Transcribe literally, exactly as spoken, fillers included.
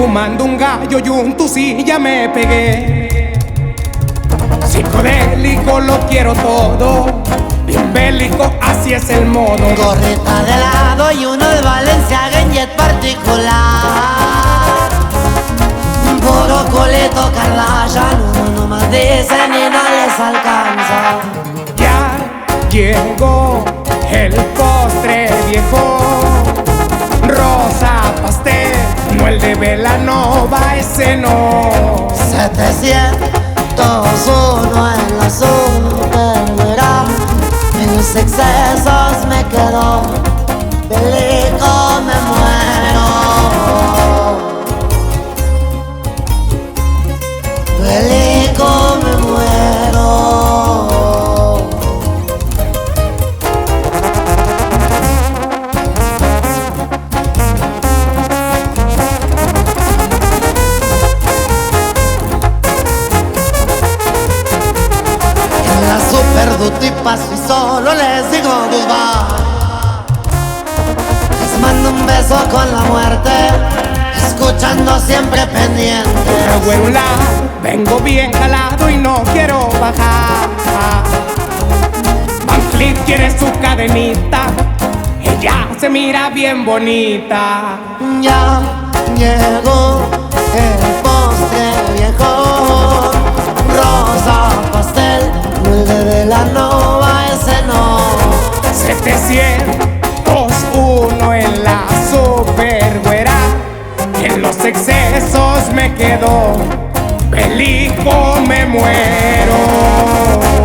fumando un gallo y un tusi ya me pegué. Psicodélico lo quiero todo, bien bélico, así es el modo. Gorrita de lado y uno de Valenciaga en jet particular. Puro culito Kardashian, uno más dicen y no les alcanza. Ya llegó el postre viejo, rosa pastel, no el de Belanova, ese no. setecientos uno en la superverá, en los excesos me quedo, bélico me muero, bélico me muero. Super duty paso y solo les digo goodbye. Les mando un beso con la muerte, escuchando siempre pendiente. Abuela, vengo bien calado y no quiero bajar. Van Fleet quiere su cadenita, ella se mira bien bonita. Ya llegó el postre viejo, rosa pastel, el de Belanova, ese no. setecientos uno en la supergüera, en los excesos me quedo, bélico me muero.